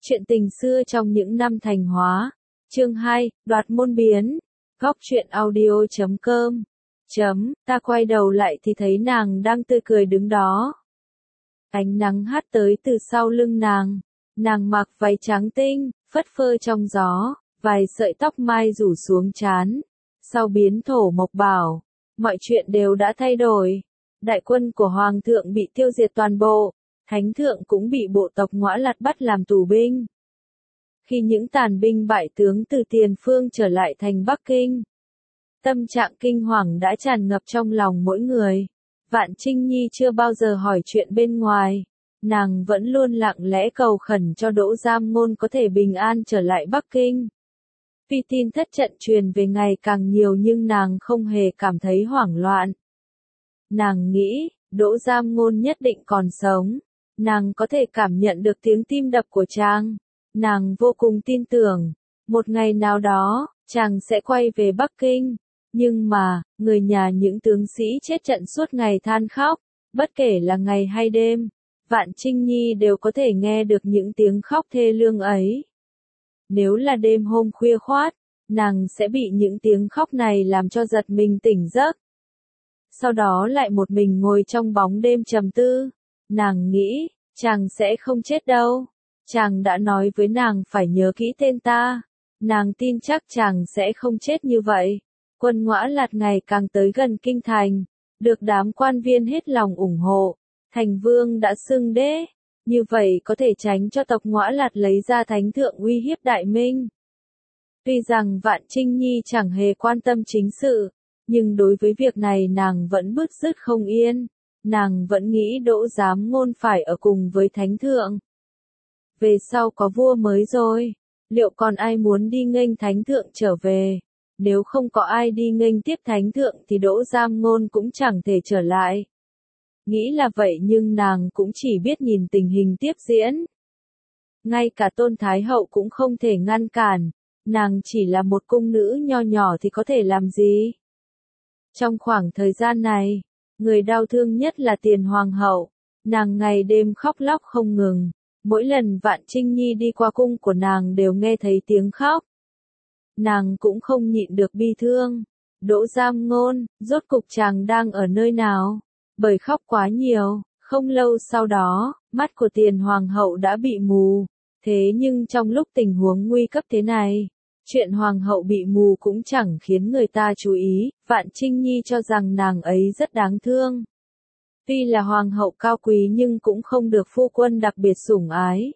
Chuyện tình xưa trong những năm Thành Hóa. Chương 2, đoạt môn biến. Góc truyện audio.com. Ta quay đầu lại thì thấy nàng đang tươi cười đứng đó. Ánh nắng hắt tới từ sau lưng nàng. Nàng mặc váy trắng tinh, phất phơ trong gió, vài sợi tóc mai rủ xuống trán. Sau biến thổ mộc bảo, mọi chuyện đều đã thay đổi. Đại quân của Hoàng thượng bị tiêu diệt toàn bộ. Thánh thượng cũng bị bộ tộc Ngõa Lạt bắt làm tù binh. Khi những tàn binh bại tướng từ tiền phương trở lại thành Bắc Kinh, tâm trạng kinh hoàng đã tràn ngập trong lòng mỗi người. Vạn Trinh Nhi chưa bao giờ hỏi chuyện bên ngoài. Nàng vẫn luôn lặng lẽ cầu khẩn cho Đỗ Giam Ngôn có thể bình an trở lại Bắc Kinh. Tuy tin thất trận truyền về ngày càng nhiều nhưng nàng không hề cảm thấy hoảng loạn. Nàng nghĩ, Đỗ Giam Ngôn nhất định còn sống. Nàng có thể cảm nhận được tiếng tim đập của chàng. Nàng vô cùng tin tưởng, một ngày nào đó, chàng sẽ quay về Bắc Kinh. Nhưng mà, người nhà những tướng sĩ chết trận suốt ngày than khóc, bất kể là ngày hay đêm, Vạn Trinh Nhi đều có thể nghe được những tiếng khóc thê lương ấy. Nếu là đêm hôm khuya khoát, nàng sẽ bị những tiếng khóc này làm cho giật mình tỉnh giấc. Sau đó lại một mình ngồi trong bóng đêm trầm tư. Nàng nghĩ, chàng sẽ không chết đâu. Chàng đã nói với nàng phải nhớ kỹ tên ta. Nàng tin chắc chàng sẽ không chết như vậy. Quân Ngõa Lạt ngày càng tới gần kinh thành, được đám quan viên hết lòng ủng hộ. Thành vương đã xưng đế, như vậy có thể tránh cho tộc Ngõa Lạt lấy ra thánh thượng uy hiếp Đại Minh. Tuy rằng Vạn Trinh Nhi chẳng hề quan tâm chính sự, nhưng đối với việc này nàng vẫn bứt rứt không yên. Nàng vẫn nghĩ Đỗ Giám Ngôn phải ở cùng với thánh thượng. Về sau có vua mới rồi, liệu còn ai muốn đi nghênh thánh thượng trở về? Nếu không có ai đi nghênh tiếp thánh thượng thì Đỗ Giam Ngôn cũng chẳng thể trở lại. Nghĩ là vậy nhưng nàng cũng chỉ biết nhìn tình hình tiếp diễn. Ngay cả Tôn Thái Hậu cũng không thể ngăn cản, nàng chỉ là một cung nữ nho nhỏ thì có thể làm gì? Trong khoảng thời gian này, người đau thương nhất là Tiền Hoàng hậu, nàng ngày đêm khóc lóc không ngừng. Mỗi lần Vạn Trinh Nhi đi qua cung của nàng đều nghe thấy tiếng khóc. Nàng cũng không nhịn được bi thương. Đỗ Giam Ngôn, rốt cục chàng đang ở nơi nào? Bởi khóc quá nhiều, không lâu sau đó, mắt của Tiền Hoàng hậu đã bị mù. Thế nhưng trong lúc tình huống nguy cấp thế này, chuyện Hoàng hậu bị mù cũng chẳng khiến người ta chú ý. Vạn Trinh Nhi cho rằng nàng ấy rất đáng thương. Tuy là hoàng hậu cao quý nhưng cũng không được phu quân đặc biệt sủng ái.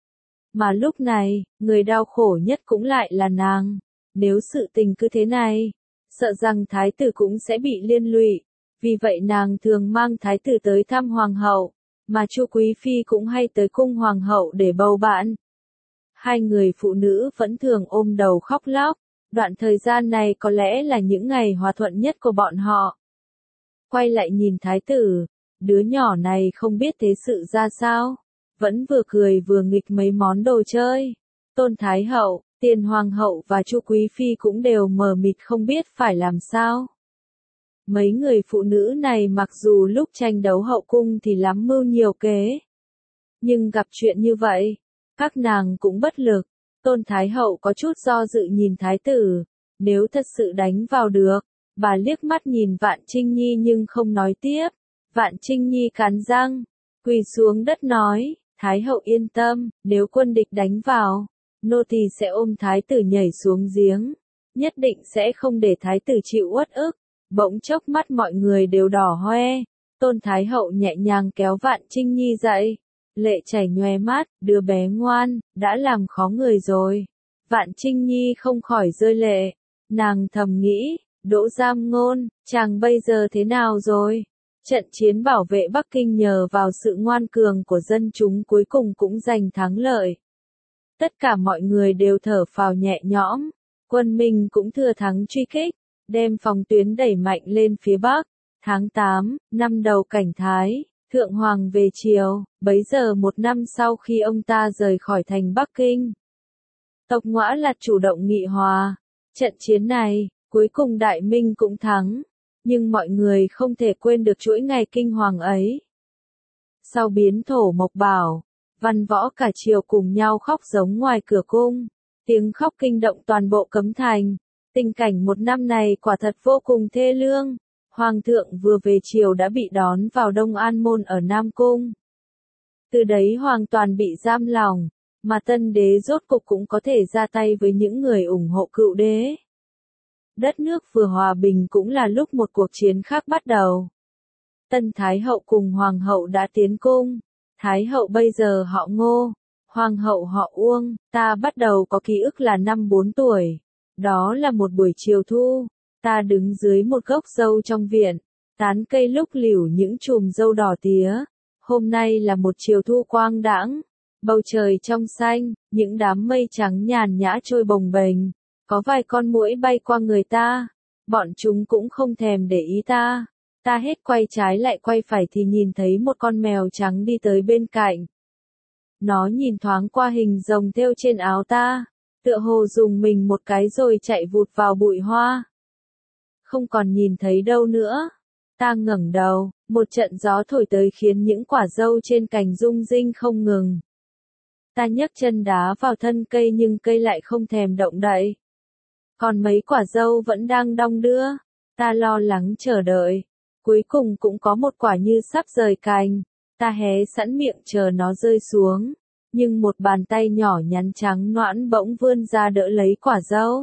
Mà lúc này, người đau khổ nhất cũng lại là nàng. Nếu sự tình cứ thế này, sợ rằng thái tử cũng sẽ bị liên lụy. Vì vậy nàng thường mang thái tử tới thăm hoàng hậu, mà Chu Quý Phi cũng hay tới cung hoàng hậu để bầu bạn. Hai người phụ nữ vẫn thường ôm đầu khóc lóc. Đoạn thời gian này có lẽ là những ngày hòa thuận nhất của bọn họ. Quay lại nhìn thái tử, đứa nhỏ này không biết thế sự ra sao, vẫn vừa cười vừa nghịch mấy món đồ chơi. Tôn Thái Hậu, Tiền Hoàng hậu và Chu Quý Phi cũng đều mờ mịt không biết phải làm sao. Mấy người phụ nữ này mặc dù lúc tranh đấu hậu cung thì lắm mưu nhiều kế, nhưng gặp chuyện như vậy, các nàng cũng bất lực. Tôn Thái Hậu có chút do dự nhìn thái tử, nếu thật sự đánh vào được, bà liếc mắt nhìn Vạn Trinh Nhi nhưng không nói tiếp. Vạn Trinh Nhi cắn răng, quỳ xuống đất nói, Thái Hậu yên tâm, nếu quân địch đánh vào, nô tỳ sẽ ôm thái tử nhảy xuống giếng, nhất định sẽ không để thái tử chịu uất ức. Bỗng chốc mắt mọi người đều đỏ hoe, Tôn Thái Hậu nhẹ nhàng kéo Vạn Trinh Nhi dậy, lệ chảy nhoe mắt, đứa bé ngoan, đã làm khó người rồi. Vạn Trinh Nhi không khỏi rơi lệ, nàng thầm nghĩ, Đỗ Giam Ngôn, chàng bây giờ thế nào rồi? Trận chiến bảo vệ Bắc Kinh nhờ vào sự ngoan cường của dân chúng cuối cùng cũng giành thắng lợi. Tất cả mọi người đều thở phào nhẹ nhõm, quân Minh cũng thừa thắng truy kích, đem phòng tuyến đẩy mạnh lên phía Bắc. Tháng 8, năm đầu Cảnh Thái, Thượng Hoàng về triều, bấy giờ một năm sau khi ông ta rời khỏi thành Bắc Kinh. Tộc Ngõa Lạt chủ động nghị hòa. Trận chiến này, cuối cùng Đại Minh cũng thắng. Nhưng mọi người không thể quên được chuỗi ngày kinh hoàng ấy. Sau biến thổ mộc bảo, Văn Võ cả triều cùng nhau khóc giống ngoài cửa cung. Tiếng khóc kinh động toàn bộ Cấm Thành. Tình cảnh một năm này quả thật vô cùng thê lương. Hoàng thượng vừa về triều đã bị đón vào Đông An Môn ở Nam Cung. Từ đấy hoàn toàn bị giam lỏng, mà tân đế rốt cục cũng có thể ra tay với những người ủng hộ cựu đế. Đất nước vừa hòa bình cũng là lúc một cuộc chiến khác bắt đầu. Tân Thái hậu cùng Hoàng hậu đã tiến cung. Thái hậu bây giờ họ Ngô, Hoàng hậu họ Uông. Ta bắt đầu có ký ức là năm 4 tuổi. Đó là một buổi chiều thu. Ta đứng dưới một gốc dâu trong viện. Tán cây lúc liễu những chùm dâu đỏ tía. Hôm nay là một chiều thu quang đãng. Bầu trời trong xanh, những đám mây trắng nhàn nhã trôi bồng bềnh. Có vài con muỗi bay qua người ta. Bọn chúng cũng không thèm để ý ta. Ta hết quay trái lại quay phải thì nhìn thấy một con mèo trắng đi tới bên cạnh. Nó nhìn thoáng qua hình rồng thêu trên áo ta, tựa hồ dùng mình một cái rồi chạy vụt vào bụi hoa. Không còn nhìn thấy đâu nữa. Ta ngẩng đầu, một trận gió thổi tới khiến những quả dâu trên cành rung rinh không ngừng. Ta nhấc chân đá vào thân cây nhưng cây lại không thèm động đậy. Còn mấy quả dâu vẫn đang đong đưa. Ta lo lắng chờ đợi. Cuối cùng cũng có một quả như sắp rời cành. Ta hé sẵn miệng chờ nó rơi xuống. Nhưng một bàn tay nhỏ nhắn trắng nõn bỗng vươn ra đỡ lấy quả dâu.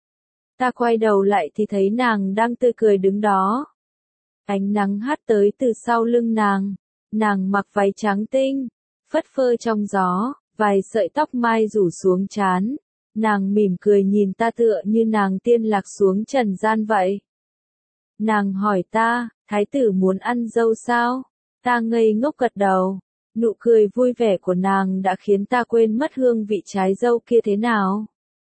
Ta quay đầu lại thì thấy nàng đang tươi cười đứng đó. Ánh nắng hắt tới từ sau lưng nàng. Nàng mặc váy trắng tinh, phất phơ trong gió, vài sợi tóc mai rủ xuống trán. Nàng mỉm cười nhìn ta tựa như nàng tiên lạc xuống trần gian vậy. Nàng hỏi ta, thái tử muốn ăn dâu sao? Ta ngây ngốc gật đầu. Nụ cười vui vẻ của nàng đã khiến ta quên mất hương vị trái dâu kia thế nào.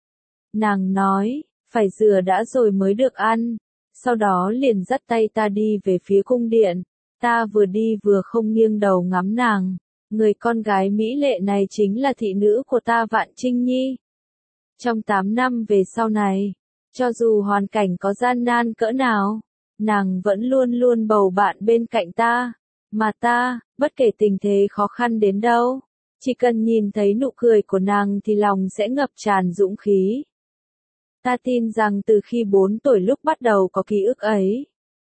Nàng nói, phải rửa đã rồi mới được ăn. Sau đó liền dắt tay ta đi về phía cung điện. Ta vừa đi vừa không nghiêng đầu ngắm nàng. Người con gái mỹ lệ này chính là thị nữ của ta Vạn Trinh Nhi. Trong 8 năm về sau này, cho dù hoàn cảnh có gian nan cỡ nào, nàng vẫn luôn luôn bầu bạn bên cạnh ta. Mà ta, bất kể tình thế khó khăn đến đâu, chỉ cần nhìn thấy nụ cười của nàng thì lòng sẽ ngập tràn dũng khí. Ta tin rằng từ khi 4 tuổi lúc bắt đầu có ký ức ấy,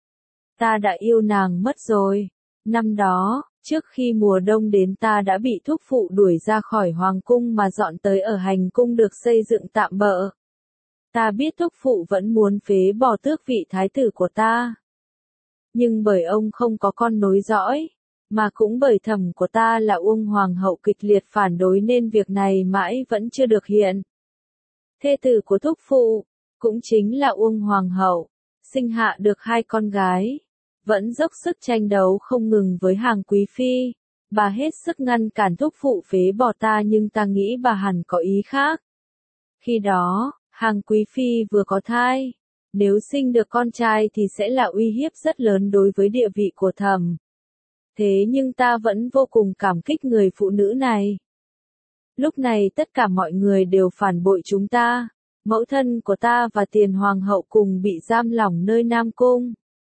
ta đã yêu nàng mất rồi. Năm đó, trước khi mùa đông đến ta đã bị thúc phụ đuổi ra khỏi hoàng cung mà dọn tới ở hành cung được xây dựng tạm bợ. Ta biết thúc phụ vẫn muốn phế bỏ tước vị thái tử của ta. Nhưng bởi ông không có con nối dõi, mà cũng bởi thẩm của ta là Uông Hoàng hậu kịch liệt phản đối nên việc này mãi vẫn chưa được hiện. Thê tử của thúc phụ, cũng chính là Uông Hoàng hậu, sinh hạ được 2 con gái, vẫn dốc sức tranh đấu không ngừng với hàng quý phi. Bà hết sức ngăn cản thúc phụ phế bỏ ta nhưng ta nghĩ bà hẳn có ý khác. Khi đó, hàng quý phi vừa có thai. Nếu sinh được con trai thì sẽ là uy hiếp rất lớn đối với địa vị của thẩm. Thế nhưng ta vẫn vô cùng cảm kích người phụ nữ này. Lúc này tất cả mọi người đều phản bội chúng ta. Mẫu thân của ta và tiền hoàng hậu cùng bị giam lỏng nơi Nam Cung.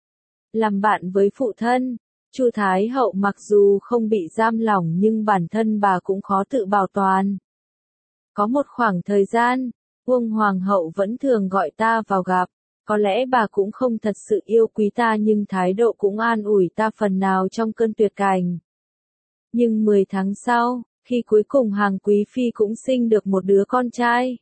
Làm bạn với phụ thân, Chu Thái hậu mặc dù không bị giam lỏng nhưng bản thân bà cũng khó tự bảo toàn. Có một khoảng thời gian, Uông Hoàng hậu vẫn thường gọi ta vào gặp. Có lẽ bà cũng không thật sự yêu quý ta nhưng thái độ cũng an ủi ta phần nào trong cơn tuyệt cảnh. Nhưng 10 tháng sau, khi cuối cùng hàng quý phi cũng sinh được một đứa con trai,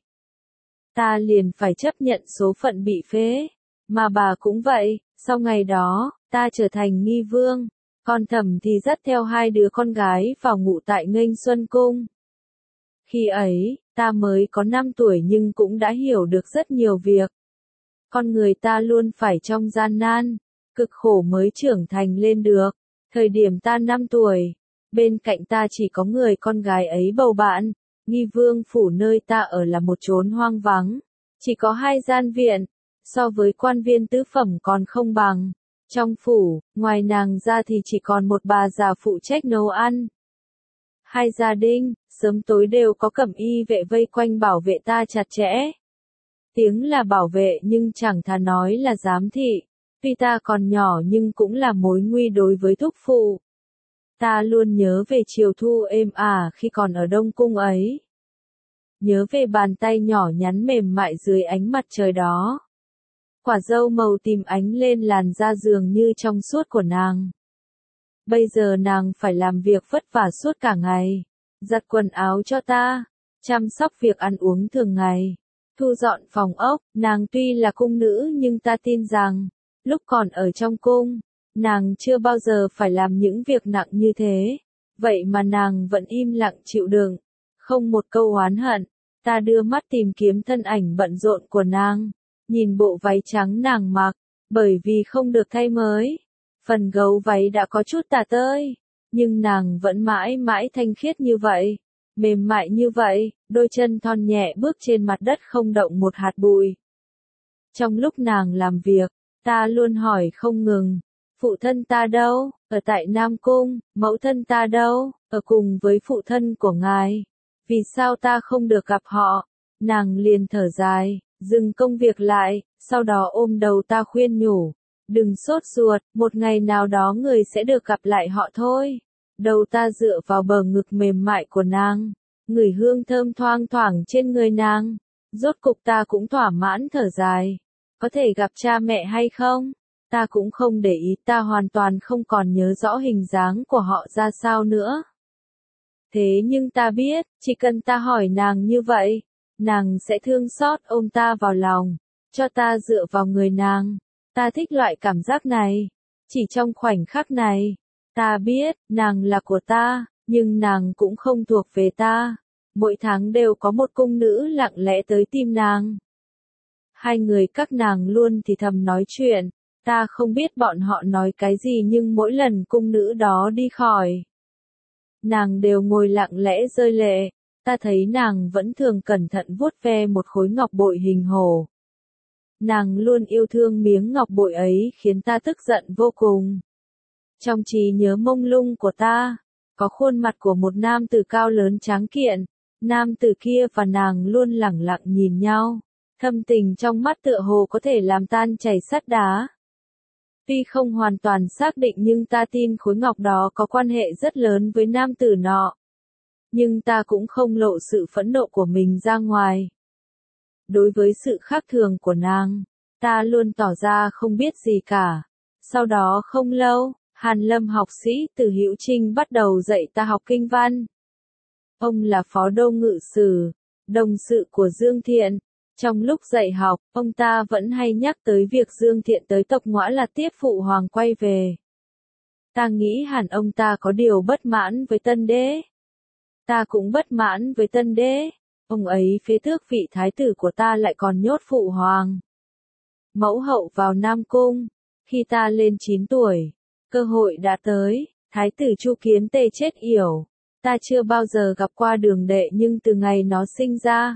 ta liền phải chấp nhận số phận bị phế. Mà bà cũng vậy, sau ngày đó, ta trở thành nghi vương, còn thẩm thì dắt theo 2 đứa con gái vào ngụ tại Nghênh Xuân Cung. Khi ấy, ta mới có 5 tuổi nhưng cũng đã hiểu được rất nhiều việc. Con người ta luôn phải trong gian nan, cực khổ mới trưởng thành lên được. Thời điểm ta 5 tuổi, bên cạnh ta chỉ có người con gái ấy bầu bạn. Nghi vương phủ nơi ta ở là một chốn hoang vắng, chỉ có 2 gian viện, so với quan viên tứ phẩm còn không bằng. Trong phủ, ngoài nàng ra thì chỉ còn một bà già phụ trách nấu ăn. 2 gia đình, sớm tối đều có cẩm y vệ vây quanh bảo vệ ta chặt chẽ. Tiếng là bảo vệ nhưng chẳng thà nói là giám thị. Tuy ta còn nhỏ nhưng cũng là mối nguy đối với thúc phụ. Ta luôn nhớ về chiều thu êm ả khi còn ở Đông Cung ấy. Nhớ về bàn tay nhỏ nhắn mềm mại dưới ánh mặt trời đó. Quả dâu màu tím ánh lên làn da dường như trong suốt của nàng. Bây giờ nàng phải làm việc vất vả suốt cả ngày. Giặt quần áo cho ta, chăm sóc việc ăn uống thường ngày, thu dọn phòng ốc. Nàng tuy là cung nữ nhưng ta tin rằng, lúc còn ở trong cung, nàng chưa bao giờ phải làm những việc nặng như thế. Vậy mà nàng vẫn im lặng chịu đựng, không một câu oán hận. Ta đưa mắt tìm kiếm thân ảnh bận rộn của nàng, nhìn bộ váy trắng nàng mặc, bởi vì không được thay mới. Phần gấu váy đã có chút tả tơi, nhưng nàng vẫn mãi mãi thanh khiết như vậy, mềm mại như vậy, đôi chân thon nhẹ bước trên mặt đất không động một hạt bụi. Trong lúc nàng làm việc, ta luôn hỏi không ngừng, phụ thân ta đâu, ở tại Nam Cung, mẫu thân ta đâu, ở cùng với phụ thân của ngài, vì sao ta không được gặp họ. Nàng liền thở dài, dừng công việc lại, sau đó ôm đầu ta khuyên nhủ, đừng sốt ruột, một ngày nào đó người sẽ được gặp lại họ thôi. Đầu ta dựa vào bờ ngực mềm mại của nàng, ngửi hương thơm thoang thoảng trên người nàng. Rốt cục ta cũng thỏa mãn thở dài. Có thể gặp cha mẹ hay không? Ta cũng không để ý, ta hoàn toàn không còn nhớ rõ hình dáng của họ ra sao nữa. Thế nhưng ta biết, chỉ cần ta hỏi nàng như vậy, nàng sẽ thương xót ôm ta vào lòng, cho ta dựa vào người nàng. Ta thích loại cảm giác này. Chỉ trong khoảnh khắc này, ta biết, nàng là của ta, nhưng nàng cũng không thuộc về ta. Mỗi tháng đều có một cung nữ lặng lẽ tới tìm nàng. Hai người các nàng luôn thì thầm nói chuyện, ta không biết bọn họ nói cái gì nhưng mỗi lần cung nữ đó đi khỏi, nàng đều ngồi lặng lẽ rơi lệ. Ta thấy nàng vẫn thường cẩn thận vuốt ve một khối ngọc bội hình hổ. Nàng luôn yêu thương miếng ngọc bội ấy khiến ta tức giận vô cùng. Trong trí nhớ mông lung của ta, có khuôn mặt của một nam tử cao lớn tráng kiện. Nam tử kia và nàng luôn lẳng lặng nhìn nhau. Thâm tình trong mắt tựa hồ có thể làm tan chảy sắt đá. Tuy không hoàn toàn xác định nhưng ta tin khối ngọc đó có quan hệ rất lớn với nam tử nọ. Nhưng ta cũng không lộ sự phẫn nộ của mình ra ngoài. Đối với sự khác thường của nàng, ta luôn tỏ ra không biết gì cả. Sau đó không lâu, Hàn Lâm học sĩ từ Hữu Trinh bắt đầu dạy ta học kinh văn. Ông là phó đô ngự sử, đồng sự của Dương Thiện. Trong lúc dạy học, ông ta vẫn hay nhắc tới việc Dương Thiện tới tộc Ngõa là tiếp phụ hoàng quay về. Ta nghĩ hẳn ông ta có điều bất mãn với Tân Đế. Ta cũng bất mãn với Tân Đế. Ông ấy phế tước vị thái tử của ta lại còn nhốt phụ hoàng mẫu hậu vào Nam Cung. Khi ta lên 9 tuổi, cơ hội đã tới, thái tử Chu Kiến Tề chết yểu. Ta chưa bao giờ gặp qua Đường Đệ nhưng từ ngày nó sinh ra,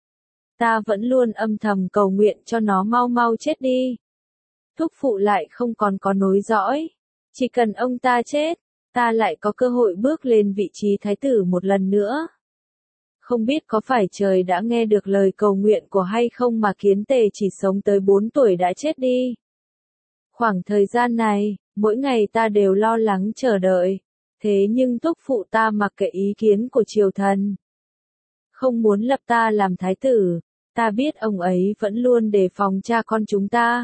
ta vẫn luôn âm thầm cầu nguyện cho nó mau mau chết đi. Thúc phụ lại không còn có nối dõi. Chỉ cần ông ta chết, ta lại có cơ hội bước lên vị trí thái tử một lần nữa. Không biết có phải trời đã nghe được lời cầu nguyện của hay không mà Kiến Tề chỉ sống tới 4 tuổi đã chết đi. Khoảng thời gian này, mỗi ngày ta đều lo lắng chờ đợi. Thế nhưng thúc phụ ta mặc kệ ý kiến của triều thần, không muốn lập ta làm thái tử. Ta biết ông ấy vẫn luôn đề phòng cha con chúng ta.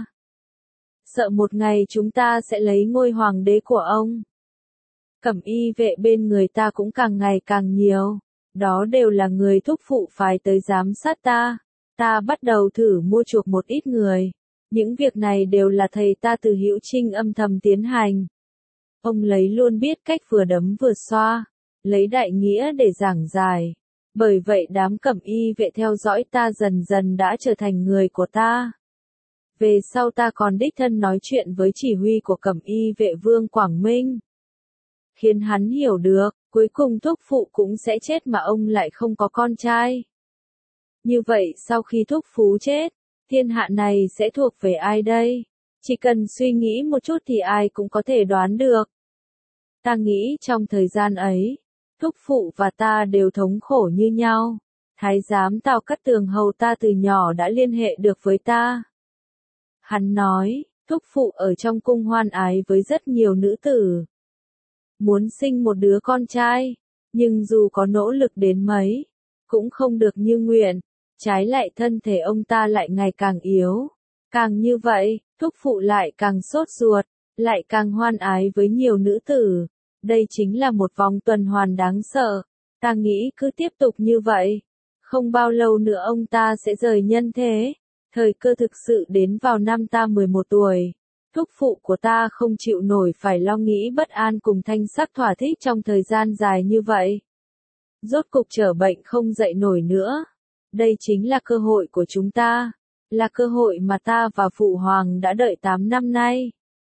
Sợ một ngày chúng ta sẽ lấy ngôi hoàng đế của ông. Cẩm y vệ bên người ta cũng càng ngày càng nhiều. Đó đều là người thúc phụ phái tới giám sát ta. Ta bắt đầu thử mua chuộc một ít người. Những việc này đều là thầy ta từ Hữu Trinh âm thầm tiến hành. Ông lấy luôn biết cách vừa đấm vừa xoa, lấy đại nghĩa để giảng giải. Bởi vậy đám cẩm y vệ theo dõi ta dần dần đã trở thành người của ta. Về sau ta còn đích thân nói chuyện với chỉ huy của cẩm y vệ Vương Quảng Minh, khiến hắn hiểu được, cuối cùng thúc phụ cũng sẽ chết mà ông lại không có con trai. Như vậy sau khi thúc phú chết, thiên hạ này sẽ thuộc về ai đây? Chỉ cần suy nghĩ một chút thì ai cũng có thể đoán được. Ta nghĩ trong thời gian ấy, thúc phụ và ta đều thống khổ như nhau. Thái giám Tào Cát Tường hầu ta từ nhỏ đã liên hệ được với ta. Hắn nói, thúc phụ ở trong cung hoan ái với rất nhiều nữ tử. muốn sinh một đứa con trai, nhưng dù có nỗ lực đến mấy, cũng không được như nguyện, trái lại thân thể ông ta lại ngày càng yếu. Càng như vậy, thúc phụ lại càng sốt ruột, lại càng hoan ái với nhiều nữ tử. Đây chính là một vòng tuần hoàn đáng sợ. Ta nghĩ cứ tiếp tục như vậy, không bao lâu nữa ông ta sẽ rời nhân thế. Thời cơ thực sự đến vào năm ta 11 tuổi. Thúc phụ của ta không chịu nổi phải lo nghĩ bất an cùng thanh sắc thỏa thích trong thời gian dài như vậy. Rốt cục trở bệnh không dậy nổi nữa. Đây chính là cơ hội của chúng ta. Là cơ hội mà ta và Phụ Hoàng đã đợi 8 năm nay.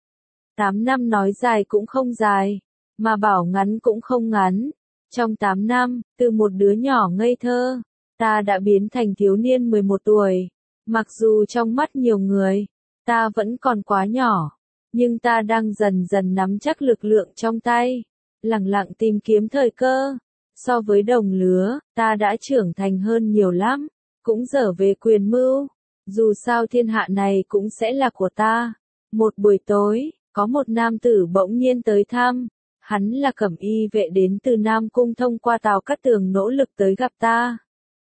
8 năm nói dài cũng không dài, mà bảo ngắn cũng không ngắn. Trong 8 năm, từ một đứa nhỏ ngây thơ, ta đã biến thành thiếu niên 11 tuổi. Mặc dù trong mắt nhiều người, ta vẫn còn quá nhỏ, nhưng ta đang dần dần nắm chắc lực lượng trong tay, lẳng lặng tìm kiếm thời cơ. So với đồng lứa, ta đã trưởng thành hơn nhiều lắm, cũng dở về quyền mưu. Dù sao thiên hạ này cũng sẽ là của ta. Một buổi tối, có một nam tử bỗng nhiên tới thăm. Hắn là cẩm y vệ đến từ Nam Cung thông qua Tào Cát Tường nỗ lực tới gặp ta.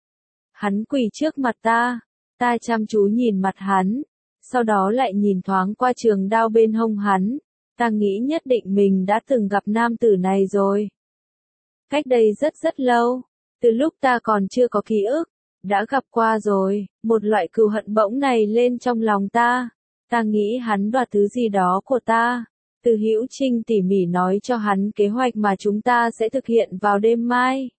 Hắn quỳ trước mặt ta. Ta chăm chú nhìn mặt hắn. Sau đó lại nhìn thoáng qua trường đao bên hông hắn. Ta nghĩ nhất định mình đã từng gặp nam tử này rồi. Cách đây rất rất lâu. Từ lúc ta còn chưa có ký ức. Đã gặp qua rồi, một loại cừu hận bỗng này lên trong lòng ta. Ta nghĩ hắn đoạt thứ gì đó của ta. Từ Hữu Trinh tỉ mỉ nói cho hắn kế hoạch mà chúng ta sẽ thực hiện vào đêm mai.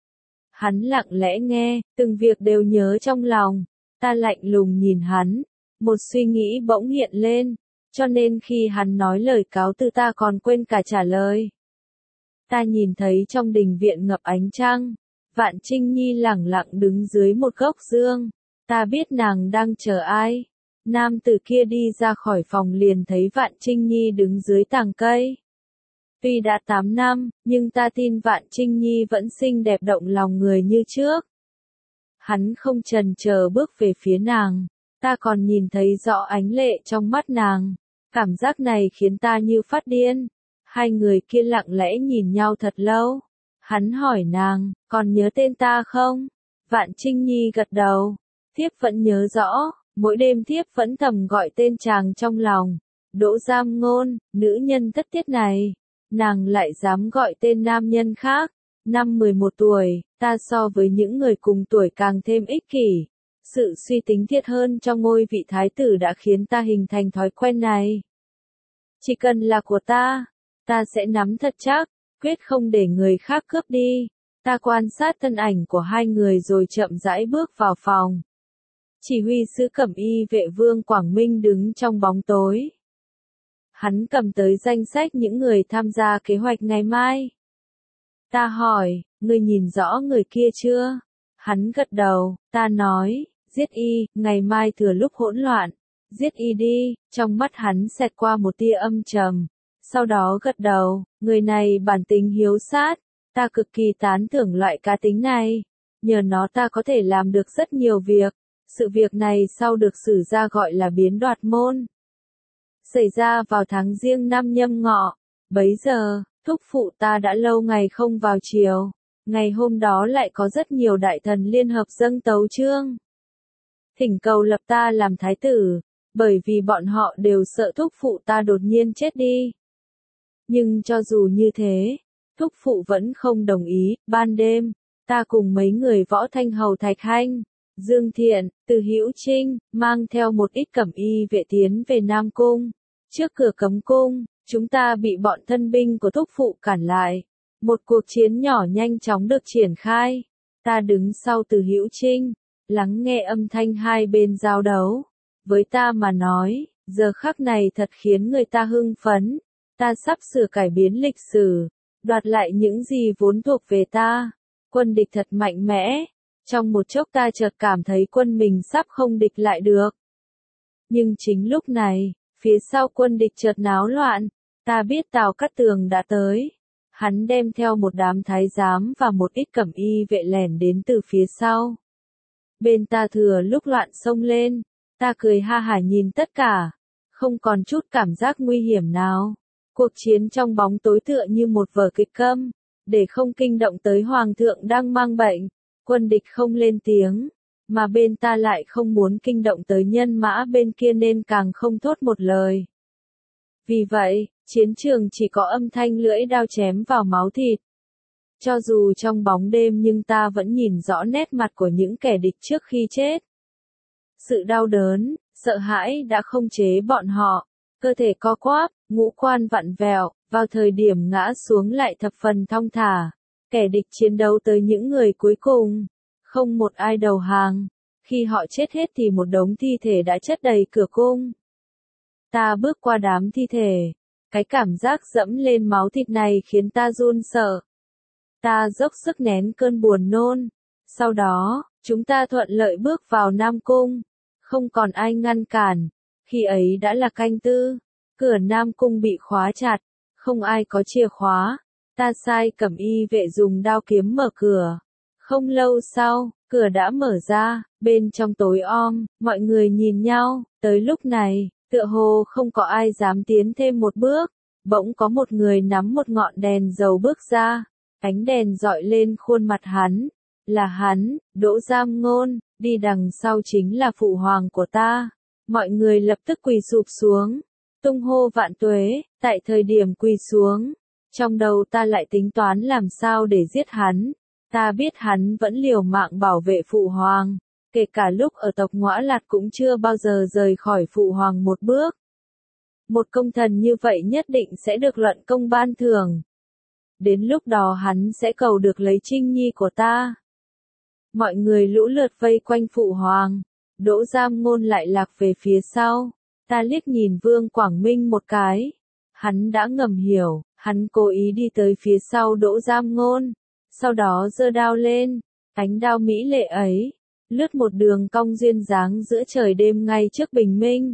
Hắn lặng lẽ nghe, từng việc đều nhớ trong lòng. Ta lạnh lùng nhìn hắn, một suy nghĩ bỗng hiện lên, cho nên khi hắn nói lời cáo từ ta còn quên cả trả lời. Ta nhìn thấy trong đình viện ngập ánh trăng. Vạn Trinh Nhi lẳng lặng đứng dưới một gốc dương. Ta biết nàng đang chờ ai. Nam tử kia đi ra khỏi phòng liền thấy Vạn Trinh Nhi đứng dưới tàng cây. Tuy đã 8 năm, nhưng ta tin Vạn Trinh Nhi vẫn xinh đẹp động lòng người như trước. Hắn không chần chờ bước về phía nàng. Ta còn nhìn thấy rõ ánh lệ trong mắt nàng. Cảm giác này khiến ta như phát điên. Hai người kia lặng lẽ nhìn nhau thật lâu. Hắn hỏi nàng, còn nhớ tên ta không? Vạn Trinh Nhi gật đầu. Thiếp vẫn nhớ rõ, mỗi đêm thiếp vẫn thầm gọi tên chàng trong lòng. Đỗ Giam Ngôn, nữ nhân thất tiết này. Nàng lại dám gọi tên nam nhân khác. Năm 11 tuổi, ta so với những người cùng tuổi càng thêm ích kỷ. Sự suy tính thiệt hơn trong ngôi vị thái tử đã khiến ta hình thành thói quen này. Chỉ cần là của ta sẽ nắm thật chắc. Quyết không để người khác cướp đi. Ta quan sát thân ảnh của hai người rồi chậm rãi bước vào phòng. Chỉ huy sứ cẩm y vệ Vương Quảng Minh đứng trong bóng tối. Hắn cầm tới danh sách những người tham gia kế hoạch ngày mai. Ta hỏi, ngươi nhìn rõ người kia chưa? Hắn gật đầu, ta nói, giết y, ngày mai thừa lúc hỗn loạn. Giết y đi, trong mắt hắn xẹt qua một tia âm trầm. Sau đó gật đầu, người này bản tính hiếu sát, ta cực kỳ tán thưởng loại cá tính này. Nhờ nó ta có thể làm được rất nhiều việc. Sự việc này sau được sử ra gọi là biến đoạt môn. Xảy ra vào tháng Giêng năm Nhâm Ngọ. Bấy giờ, thúc phụ ta đã lâu ngày không vào triều. Ngày hôm đó lại có rất nhiều đại thần liên hợp dâng tấu chương. Thỉnh cầu lập ta làm thái tử, bởi vì bọn họ đều sợ thúc phụ ta đột nhiên chết đi. Nhưng cho dù như thế, thúc phụ vẫn không đồng ý. Ban đêm, ta cùng mấy người Võ Thanh Hầu Thạch Hanh, Dương Thiện, Từ Hữu Trinh, mang theo một ít cẩm y vệ tiến về Nam Cung. Trước cửa cấm cung, chúng ta bị bọn thân binh của thúc phụ cản lại. Một cuộc chiến nhỏ nhanh chóng được triển khai. Ta đứng sau Từ Hữu Trinh, lắng nghe âm thanh hai bên giao đấu. Với ta mà nói, giờ khắc này thật khiến người ta hưng phấn. Ta sắp sửa cải biến lịch sử, đoạt lại những gì vốn thuộc về ta. Quân địch thật mạnh mẽ. Trong một chốc ta chợt cảm thấy quân mình sắp không địch lại được. Nhưng chính lúc này, phía sau quân địch chợt náo loạn. Ta biết Tào Cát Tường đã tới. Hắn đem theo một đám thái giám và một ít cẩm y vệ lẻn đến từ phía sau. Bên ta thừa lúc loạn xông lên. Ta cười ha hả nhìn tất cả. Không còn chút cảm giác nguy hiểm nào. Cuộc chiến trong bóng tối tựa như một vở kịch câm, để không kinh động tới hoàng thượng đang mang bệnh, quân địch không lên tiếng, mà bên ta lại không muốn kinh động tới nhân mã bên kia nên càng không thốt một lời. Vì vậy, chiến trường chỉ có âm thanh lưỡi đao chém vào máu thịt. Cho dù trong bóng đêm nhưng ta vẫn nhìn rõ nét mặt của những kẻ địch trước khi chết. Sự đau đớn, sợ hãi đã không chế bọn họ, cơ thể co quắp, ngũ quan vặn vẹo, vào thời điểm ngã xuống lại thập phần thong thả. Kẻ địch chiến đấu tới những người cuối cùng, không một ai đầu hàng. Khi họ chết hết thì một đống thi thể đã chất đầy cửa cung. Ta bước qua đám thi thể, cái cảm giác dẫm lên máu thịt này khiến ta run sợ. Ta dốc sức nén cơn buồn nôn. Sau đó, chúng ta thuận lợi bước vào Nam Cung. Không còn ai ngăn cản. Khi ấy đã là canh tư. Cửa Nam Cung bị khóa chặt. Không ai có chìa khóa. Ta sai cẩm y vệ dùng đao kiếm mở cửa. Không lâu sau, cửa đã mở ra. Bên trong tối om, mọi người nhìn nhau. Tới lúc này, tựa hồ không có ai dám tiến thêm một bước. Bỗng có một người nắm một ngọn đèn dầu bước ra. Ánh đèn dọi lên khuôn mặt hắn. Là hắn, Đỗ Giam Ngôn, đi đằng sau chính là phụ hoàng của ta. Mọi người lập tức quỳ sụp xuống. Tung hô vạn tuế, tại thời điểm quỳ xuống. Trong đầu ta lại tính toán làm sao để giết hắn. Ta biết hắn vẫn liều mạng bảo vệ phụ hoàng. Kể cả lúc ở tộc Ngõa Lạt cũng chưa bao giờ rời khỏi phụ hoàng một bước. Một công thần như vậy nhất định sẽ được luận công ban thưởng. Đến lúc đó hắn sẽ cầu được lấy Trinh Nhi của ta. Mọi người lũ lượt vây quanh phụ hoàng. Đỗ Giam Ngôn lại lạc về phía sau. Ta liếc nhìn Vương Quảng Minh một cái. Hắn đã ngầm hiểu, hắn cố ý đi tới phía sau Đỗ Giam Ngôn. Sau đó giơ đao lên. Ánh đao mỹ lệ ấy, lướt một đường cong duyên dáng giữa trời đêm ngay trước bình minh.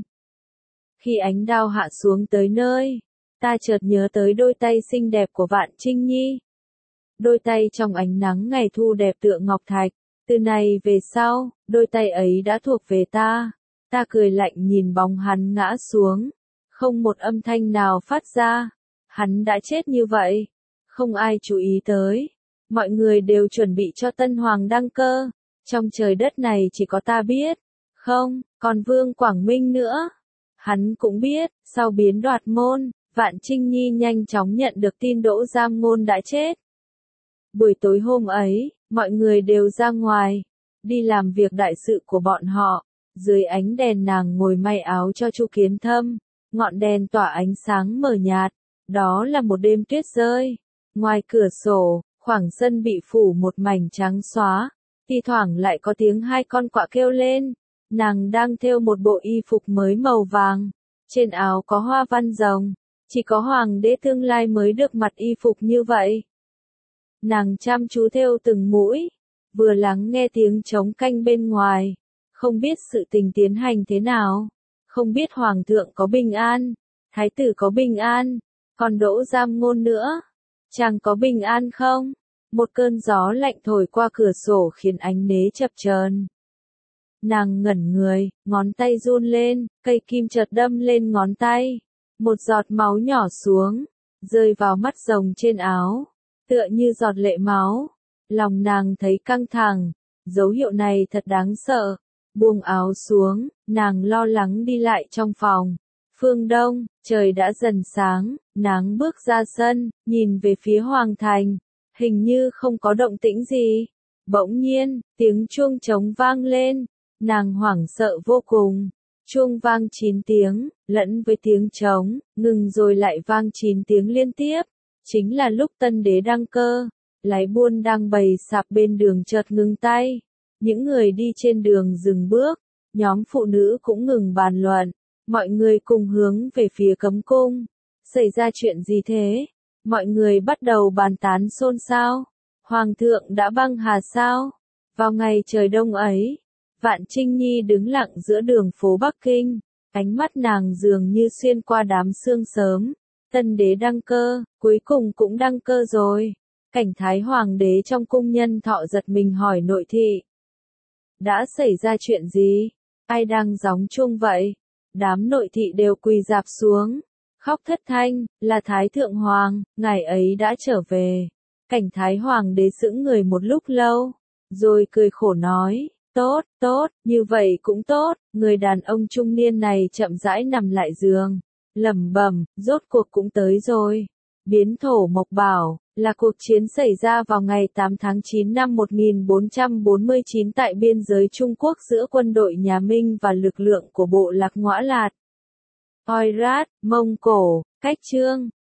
Khi ánh đao hạ xuống tới nơi, ta chợt nhớ tới đôi tay xinh đẹp của Vạn Trinh Nhi. Đôi tay trong ánh nắng ngày thu đẹp tựa ngọc thạch. Từ này về sau, đôi tay ấy đã thuộc về ta. Ta cười lạnh nhìn bóng hắn ngã xuống. Không một âm thanh nào phát ra. Hắn đã chết như vậy. Không ai chú ý tới. Mọi người đều chuẩn bị cho tân hoàng đăng cơ. Trong trời đất này chỉ có ta biết. Không, còn Vương Quảng Minh nữa. Hắn cũng biết, sau biến đoạt môn, Vạn Trinh Nhi nhanh chóng nhận được tin Đỗ Giam Ngôn đã chết. Buổi tối hôm ấy, mọi người đều ra ngoài, đi làm việc đại sự của bọn họ. Dưới ánh đèn nàng ngồi may áo cho Chu Kiến Thâm, ngọn đèn tỏa ánh sáng mờ nhạt. Đó là một đêm tuyết rơi. Ngoài cửa sổ, khoảng sân bị phủ một mảnh trắng xóa. Thi thoảng lại có tiếng hai con quạ kêu lên. Nàng đang thêu một bộ y phục mới màu vàng. Trên áo có hoa văn rồng. Chỉ có hoàng đế tương lai mới được mặc y phục như vậy. Nàng chăm chú thêu từng mũi. Vừa lắng nghe tiếng trống canh bên ngoài. Không biết sự tình tiến hành thế nào. Không biết hoàng thượng có bình an. Thái tử có bình an. Còn Đỗ Giam Ngôn nữa. Chàng có bình an không? Một cơn gió lạnh thổi qua cửa sổ khiến ánh nến chập chờn. Nàng ngẩn người, ngón tay run lên, cây kim chợt đâm lên ngón tay. Một giọt máu nhỏ xuống, rơi vào mắt rồng trên áo, tựa như giọt lệ máu. Lòng nàng thấy căng thẳng, dấu hiệu này thật đáng sợ. Buông áo xuống, nàng lo lắng đi lại trong phòng. Phương Đông, trời đã dần sáng, nàng bước ra sân, nhìn về phía hoàng thành. Hình như không có động tĩnh gì. Bỗng nhiên, tiếng chuông trống vang lên. Nàng hoảng sợ vô cùng. Chuông vang 9 tiếng, lẫn với tiếng trống, ngừng rồi lại vang 9 tiếng liên tiếp. Chính là lúc tân đế đăng cơ. Lái buôn đang bày sạp bên đường chợt ngừng tay. Những người đi trên đường dừng bước. Nhóm phụ nữ cũng ngừng bàn luận. Mọi người cùng hướng về phía cấm cung. Xảy ra chuyện gì thế? Mọi người bắt đầu bàn tán xôn xao. Hoàng thượng đã băng hà sao? Vào ngày trời đông ấy, Vạn Trinh Nhi đứng lặng giữa đường phố Bắc Kinh. Ánh mắt nàng dường như xuyên qua đám sương sớm. Tân đế đăng cơ, cuối cùng cũng đăng cơ rồi. Cảnh thái hoàng đế trong cung nhân thọ giật mình hỏi nội thị. Đã xảy ra chuyện gì? Ai đang gióng chuông vậy? Đám nội thị đều quỳ rạp xuống. khóc thất thanh, là Thái Thượng Hoàng, ngài ấy đã trở về. Cảnh Thái Hoàng đế sững người một lúc lâu, rồi cười khổ nói, tốt, tốt, như vậy cũng tốt, người đàn ông trung niên này chậm rãi nằm lại giường, lẩm bẩm, rốt cuộc cũng tới rồi. Biến thổ mộc bảo, là cuộc chiến xảy ra vào ngày 8 tháng 9 năm 1449 tại biên giới Trung Quốc giữa quân đội nhà Minh và lực lượng của bộ lạc Ngõa Lạt. Oirat, Mông Cổ, cách chương.